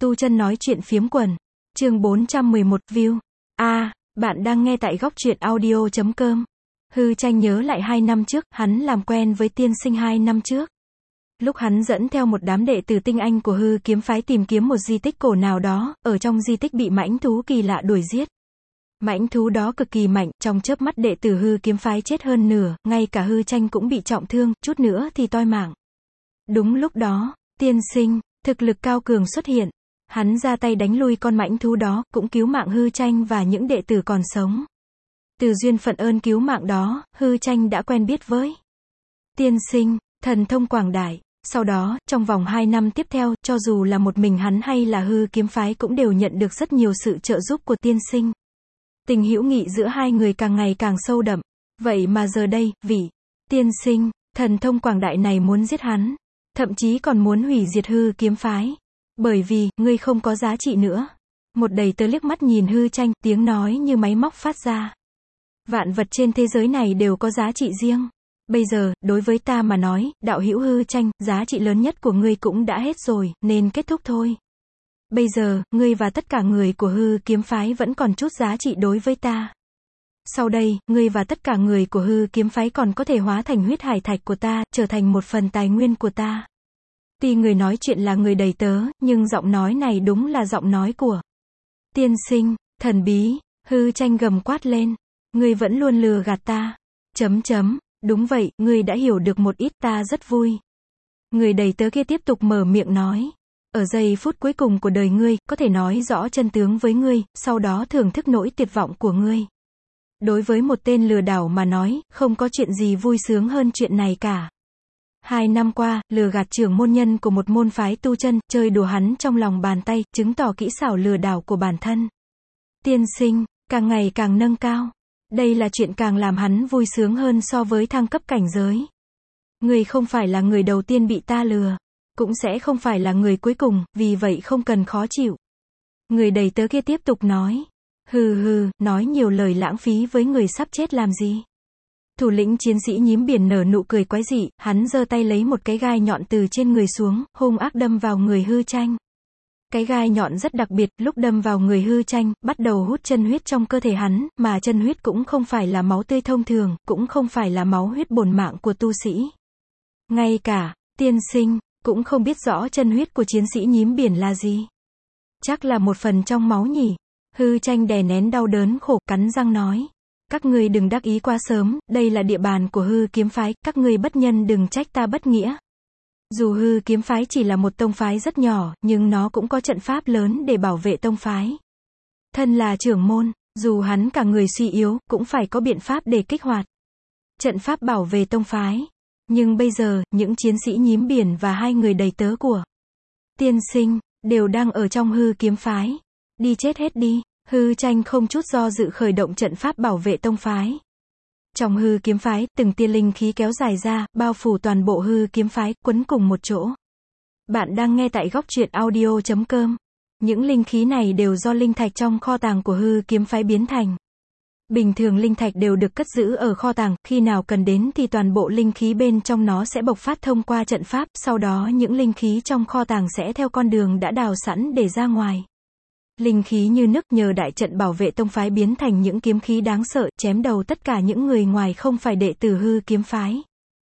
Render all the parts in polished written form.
Tu chân nói chuyện phiếm quần. Chương 411 view. Bạn đang nghe tại góc truyện audio.com. Hư Tranh nhớ lại 2 năm trước, hắn làm quen với tiên sinh 2 năm trước. Lúc hắn dẫn theo một đám đệ tử tinh anh của hư kiếm phái tìm kiếm một di tích cổ nào đó, ở trong di tích bị mãnh thú kỳ lạ đuổi giết. Mãnh thú đó cực kỳ mạnh, trong chớp mắt đệ tử hư kiếm phái chết hơn nửa, ngay cả Hư Tranh cũng bị trọng thương, chút nữa thì toi mạng. Đúng lúc đó, tiên sinh, thực lực cao cường xuất hiện. Hắn ra tay đánh lui con mãnh thú đó, cũng cứu mạng Hư Tranh và những đệ tử còn sống. Từ duyên phận ơn cứu mạng đó, Hư Tranh đã quen biết với tiên sinh, thần thông quảng đại. Sau đó, trong vòng 2 năm tiếp theo, cho dù là một mình hắn hay là hư kiếm phái cũng đều nhận được rất nhiều sự trợ giúp của tiên sinh. Tình hữu nghị giữa hai người càng ngày càng sâu đậm. Vậy mà giờ đây, vị tiên sinh, thần thông quảng đại này muốn giết hắn. Thậm chí còn muốn hủy diệt hư kiếm phái. Bởi vì, ngươi không có giá trị nữa. Một đầy tớ liếc mắt nhìn Hư Tranh, tiếng nói như máy móc phát ra. Vạn vật trên thế giới này đều có giá trị riêng. Bây giờ, đối với ta mà nói, đạo hữu Hư Tranh, giá trị lớn nhất của ngươi cũng đã hết rồi, nên kết thúc thôi. Bây giờ, ngươi và tất cả người của hư kiếm phái vẫn còn chút giá trị đối với ta. Sau đây, ngươi và tất cả người của hư kiếm phái còn có thể hóa thành huyết hải thạch của ta, trở thành một phần tài nguyên của ta. Tuy người nói chuyện là người đầy tớ, nhưng giọng nói này đúng là giọng nói của tiên sinh, thần bí. Hư Tranh gầm quát lên. Ngươi vẫn luôn lừa gạt ta. Đúng vậy, ngươi đã hiểu được một ít, ta rất vui. Người đầy tớ kia tiếp tục mở miệng nói. Ở giây phút cuối cùng của đời ngươi, có thể nói rõ chân tướng với ngươi, sau đó thưởng thức nỗi tuyệt vọng của ngươi. Đối với một tên lừa đảo mà nói, không có chuyện gì vui sướng hơn chuyện này cả. 2 năm qua, lừa gạt trưởng môn nhân của một môn phái tu chân, chơi đùa hắn trong lòng bàn tay, chứng tỏ kỹ xảo lừa đảo của bản thân. Tiên sinh, càng ngày càng nâng cao. Đây là chuyện càng làm hắn vui sướng hơn so với thăng cấp cảnh giới. Người không phải là người đầu tiên bị ta lừa. Cũng sẽ không phải là người cuối cùng, vì vậy không cần khó chịu. Người đầy tớ kia tiếp tục nói. Nói nhiều lời lãng phí với người sắp chết làm gì. Thủ lĩnh chiến sĩ nhím biển nở nụ cười quái dị, hắn giơ tay lấy một cái gai nhọn từ trên người xuống, hung ác đâm vào người Hư Tranh. Cái gai nhọn rất đặc biệt, lúc đâm vào người Hư Tranh, bắt đầu hút chân huyết trong cơ thể hắn, mà chân huyết cũng không phải là máu tươi thông thường, cũng không phải là máu huyết bổn mạng của tu sĩ. Ngay cả tiên sinh cũng không biết rõ chân huyết của chiến sĩ nhím biển là gì. Chắc là một phần trong máu nhỉ. Hư Tranh đè nén đau đớn khổ, cắn răng nói. Các ngươi đừng đắc ý quá sớm, đây là địa bàn của hư kiếm phái, các ngươi bất nhân đừng trách ta bất nghĩa. Dù hư kiếm phái chỉ là một tông phái rất nhỏ, nhưng nó cũng có trận pháp lớn để bảo vệ tông phái. Thân là trưởng môn, dù hắn cả người suy yếu, cũng phải có biện pháp để kích hoạt trận pháp bảo vệ tông phái. Nhưng bây giờ, những chiến sĩ nhím biển và 2 người đầy tớ của tiên sinh, đều đang ở trong hư kiếm phái. Đi chết hết đi. Hư Tranh không chút do dự khởi động trận pháp bảo vệ tông phái. Trong hư kiếm phái, từng tia linh khí kéo dài ra, bao phủ toàn bộ hư kiếm phái, quấn cùng một chỗ. Bạn đang nghe tại góc truyện audio.com. Những linh khí này đều do linh thạch trong kho tàng của hư kiếm phái biến thành. Bình thường linh thạch đều được cất giữ ở kho tàng, khi nào cần đến thì toàn bộ linh khí bên trong nó sẽ bộc phát thông qua trận pháp, sau đó những linh khí trong kho tàng sẽ theo con đường đã đào sẵn để ra ngoài. Linh khí như nước, nhờ đại trận bảo vệ tông phái biến thành những kiếm khí đáng sợ, chém đầu tất cả những người ngoài không phải đệ tử hư kiếm phái.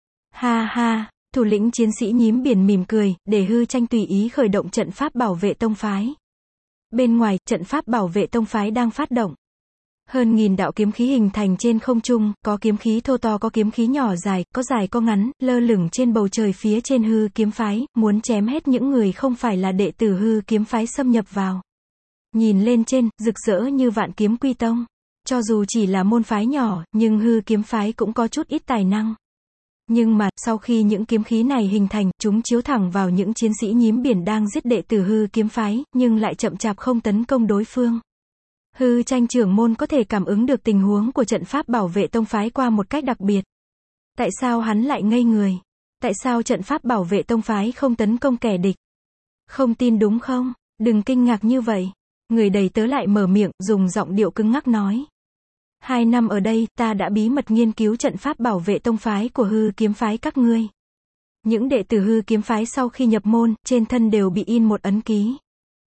Thủ lĩnh chiến sĩ nhím biển mỉm cười, để Hư Tranh tùy ý khởi động trận pháp bảo vệ tông phái. Bên ngoài, trận pháp bảo vệ tông phái đang phát động. Hơn 1000 đạo kiếm khí hình thành trên không trung, có kiếm khí thô to có kiếm khí nhỏ dài, có dài có ngắn, lơ lửng trên bầu trời phía trên hư kiếm phái, muốn chém hết những người không phải là đệ tử hư kiếm phái xâm nhập vào. Nhìn lên trên, rực rỡ như Vạn Kiếm Quy Tông. Cho dù chỉ là môn phái nhỏ, nhưng hư kiếm phái cũng có chút ít tài năng. Nhưng mà, sau khi những kiếm khí này hình thành, chúng chiếu thẳng vào những chiến sĩ nhím biển đang giết đệ tử hư kiếm phái, nhưng lại chậm chạp không tấn công đối phương. Hư Tranh trưởng môn có thể cảm ứng được tình huống của trận pháp bảo vệ tông phái qua một cách đặc biệt. Tại sao hắn lại ngây người? Tại sao trận pháp bảo vệ tông phái không tấn công kẻ địch? Không tin đúng không? Đừng kinh ngạc như vậy. Người đầy tớ lại mở miệng, dùng giọng điệu cứng ngắc nói. 2 năm ở đây, ta đã bí mật nghiên cứu trận pháp bảo vệ tông phái của hư kiếm phái các ngươi. Những đệ tử hư kiếm phái sau khi nhập môn, trên thân đều bị in một ấn ký.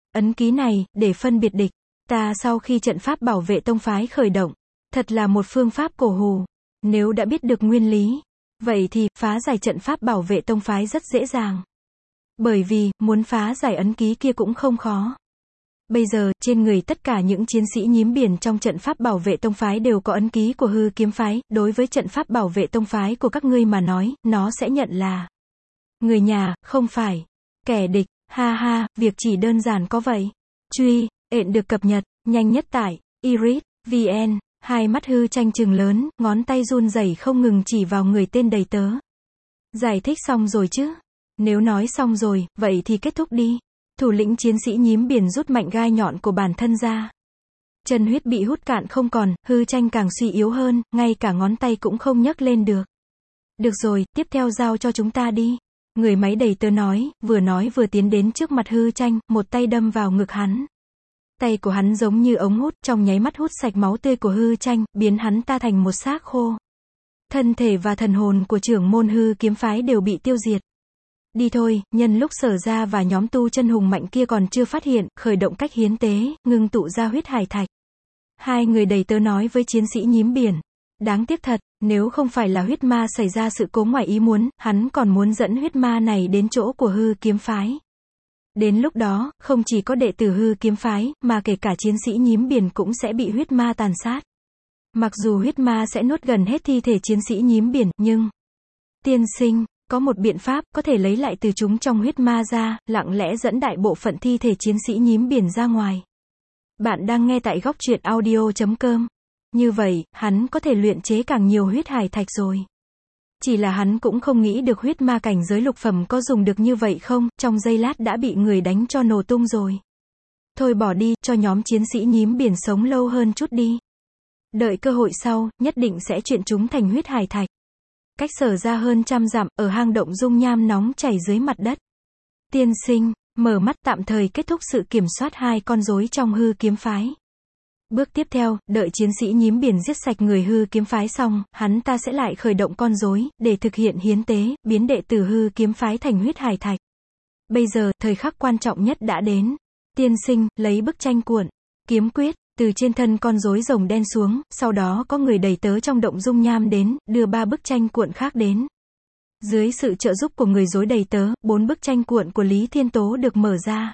Ấn ký này, để phân biệt địch ta sau khi trận pháp bảo vệ tông phái khởi động. Thật là một phương pháp cổ hủ. Nếu đã biết được nguyên lý, vậy thì, phá giải trận pháp bảo vệ tông phái rất dễ dàng. Bởi vì, muốn phá giải ấn ký kia cũng không khó. Bây giờ, trên người tất cả những chiến sĩ nhím biển trong trận pháp bảo vệ tông phái đều có ấn ký của hư kiếm phái, đối với trận pháp bảo vệ tông phái của các ngươi mà nói, nó sẽ nhận là người nhà, không phải kẻ địch, ha ha, việc chỉ đơn giản có vậy. Truy, ện được cập nhật, nhanh nhất tại Iris VN, hai mắt hư tranh trừng lớn, ngón tay run rẩy không ngừng chỉ vào người tên đầy tớ. Giải thích xong rồi chứ? Nếu nói xong rồi, vậy thì kết thúc đi. Thủ lĩnh chiến sĩ nhím biển rút mạnh gai nhọn của bản thân ra. Chân huyết bị hút cạn không còn, hư tranh càng suy yếu hơn, ngay cả ngón tay cũng không nhấc lên được. Được rồi, tiếp theo giao cho chúng ta đi. Người máy đầy tớ nói vừa tiến đến trước mặt hư tranh, một tay đâm vào ngực hắn. Tay của hắn giống như ống hút, trong nháy mắt hút sạch máu tươi của hư tranh, biến hắn ta thành một xác khô. Thân thể và thần hồn của trưởng môn hư kiếm phái đều bị tiêu diệt. Đi thôi, nhân lúc Sở Gia và nhóm tu chân hùng mạnh kia còn chưa phát hiện, khởi động cách hiến tế, ngưng tụ ra huyết hải thạch. Hai người đầy tớ nói với chiến sĩ nhím biển. Đáng tiếc thật, nếu không phải là huyết ma xảy ra sự cố ngoài ý muốn, hắn còn muốn dẫn huyết ma này đến chỗ của hư kiếm phái. Đến lúc đó, không chỉ có đệ tử hư kiếm phái, mà kể cả chiến sĩ nhím biển cũng sẽ bị huyết ma tàn sát. Mặc dù huyết ma sẽ nuốt gần hết thi thể chiến sĩ nhím biển, nhưng tiên sinh, có một biện pháp, có thể lấy lại từ chúng trong huyết ma ra, lặng lẽ dẫn đại bộ phận thi thể chiến sĩ nhím biển ra ngoài. Bạn đang nghe tại góc truyện audio.com. Như vậy, hắn có thể luyện chế càng nhiều huyết hải thạch rồi. Chỉ là hắn cũng không nghĩ được huyết ma cảnh giới lục phẩm có dùng được như vậy không, trong giây lát đã bị người đánh cho nổ tung rồi. Thôi bỏ đi, cho nhóm chiến sĩ nhím biển sống lâu hơn chút đi. Đợi cơ hội sau, nhất định sẽ chuyển chúng thành huyết hải thạch. Cách Sở Ra hơn 100 dặm, ở hang động dung nham nóng chảy dưới mặt đất. Tiên sinh, mở mắt tạm thời kết thúc sự kiểm soát hai con rối trong hư kiếm phái. Bước tiếp theo, đợi chiến sĩ nhím biển giết sạch người hư kiếm phái xong, hắn ta sẽ lại khởi động con rối, để thực hiện hiến tế, biến đệ tử hư kiếm phái thành huyết hải thạch. Bây giờ, thời khắc quan trọng nhất đã đến. Tiên sinh, lấy bức tranh cuộn, kiếm quyết, từ trên thân con rối rồng đen xuống, sau đó có người đầy tớ trong động dung nham đến, đưa 3 bức tranh cuộn khác đến. Dưới sự trợ giúp của người rối đầy tớ, 4 bức tranh cuộn của Lý Thiên Tố được mở ra.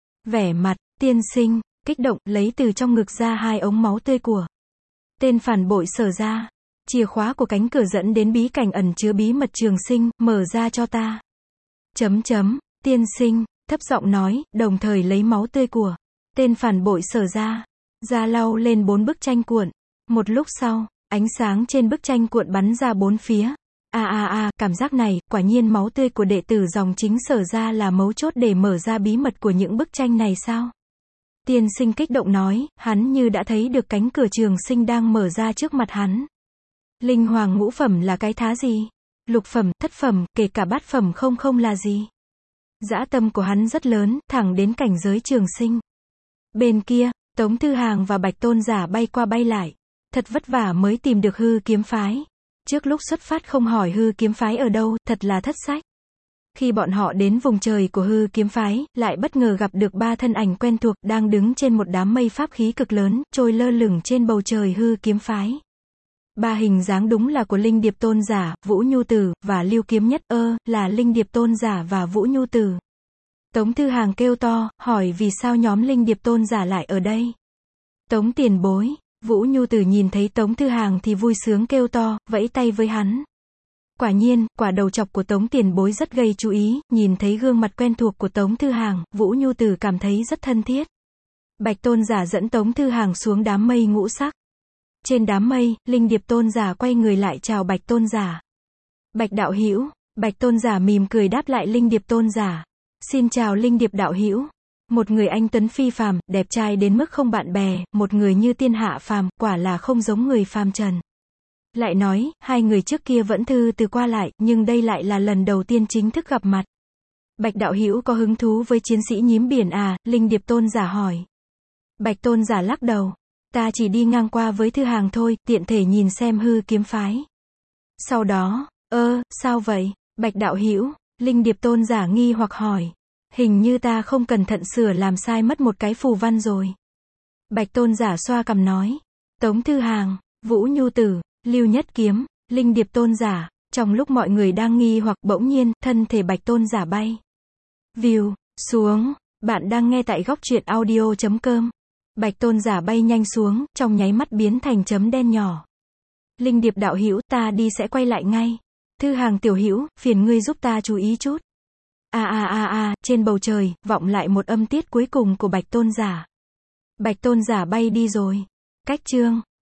Vẻ mặt, tiên sinh, kích động, lấy từ trong ngực ra 2 ống máu tươi của tên phản bội Sở Ra. Chìa khóa của cánh cửa dẫn đến bí cảnh ẩn chứa bí mật trường sinh, mở ra cho ta. Tiên sinh, thấp giọng nói, đồng thời lấy máu tươi của tên phản bội Sở Ra. Ra lau lên 4 bức tranh cuộn. Một lúc sau, ánh sáng trên bức tranh cuộn bắn ra 4 phía. Cảm giác này, quả nhiên máu tươi của đệ tử dòng chính Sở Ra là mấu chốt để mở ra bí mật của những bức tranh này sao? Tiên sinh kích động nói, hắn như đã thấy được cánh cửa trường sinh đang mở ra trước mặt hắn. Linh hoàng ngũ phẩm là cái thá gì? Lục phẩm, thất phẩm, kể cả bát phẩm không là gì? Dã tâm của hắn rất lớn, thẳng đến cảnh giới trường sinh. Bên kia, Tống Thư Hàng và Bạch Tôn Giả bay qua bay lại. Thật vất vả mới tìm được hư kiếm phái. Trước lúc xuất phát không hỏi hư kiếm phái ở đâu, thật là thất sách. Khi bọn họ đến vùng trời của hư kiếm phái, lại bất ngờ gặp được 3 thân ảnh quen thuộc, đang đứng trên một đám mây pháp khí cực lớn, trôi lơ lửng trên bầu trời hư kiếm phái. 3 hình dáng đúng là của Linh Điệp Tôn Giả, Vũ Nhu Tử, và Lưu Kiếm Nhất, là Linh Điệp Tôn Giả và Vũ Nhu Tử. Tống Thư Hàng kêu to, hỏi vì sao nhóm Linh Điệp Tôn Giả lại ở đây. Tống tiền bối, Vũ Nhu Tử nhìn thấy Tống Thư Hàng thì vui sướng kêu to, vẫy tay với hắn. Quả nhiên, quả đầu chọc của Tống tiền bối rất gây chú ý, nhìn thấy gương mặt quen thuộc của Tống Thư Hàng, Vũ Nhu Tử cảm thấy rất thân thiết. Bạch Tôn Giả dẫn Tống Thư Hàng xuống đám mây ngũ sắc. Trên đám mây, Linh Điệp Tôn Giả quay người lại chào Bạch Tôn Giả. Bạch đạo hữu. Bạch Tôn Giả mỉm cười đáp lại Linh Điệp Tôn Giả. Xin chào Linh Điệp đạo hữu. Một người anh tuấn phi phàm, đẹp trai đến mức không bạn bè, một người như tiên hạ phàm, quả là không giống người phàm trần. Lại nói, hai người trước kia vẫn thư từ qua lại, nhưng đây lại là lần đầu tiên chính thức gặp mặt. Bạch đạo hữu có hứng thú với chiến sĩ nhím biển à? Linh Điệp Tôn Giả hỏi. Bạch Tôn Giả lắc đầu. Ta chỉ đi ngang qua với Thư Hàng thôi, tiện thể nhìn xem hư kiếm phái. Sau đó, sao vậy? Bạch đạo hữu, Linh Điệp Tôn Giả nghi hoặc hỏi. Hình như ta không cẩn thận sửa làm sai mất một cái phù văn rồi. Bạch Tôn giả xoa cằm nói. Tống Thư Hàng, Vũ Nhu Tử, Lưu Nhất Kiếm, Linh Điệp Tôn giả, trong lúc mọi người đang nghi hoặc bỗng nhiên, thân thể Bạch Tôn giả bay. View, xuống, bạn đang nghe tại góc truyện audio.com. Bạch Tôn giả bay nhanh xuống, trong nháy mắt biến thành chấm đen nhỏ. Linh Điệp đạo hữu, ta đi sẽ quay lại ngay. Thư Hàng tiểu hữu, phiền ngươi giúp ta chú ý chút. Trên bầu trời, vọng lại một âm tiết cuối cùng của Bạch Tôn giả. Bạch Tôn giả bay đi rồi. Cách chương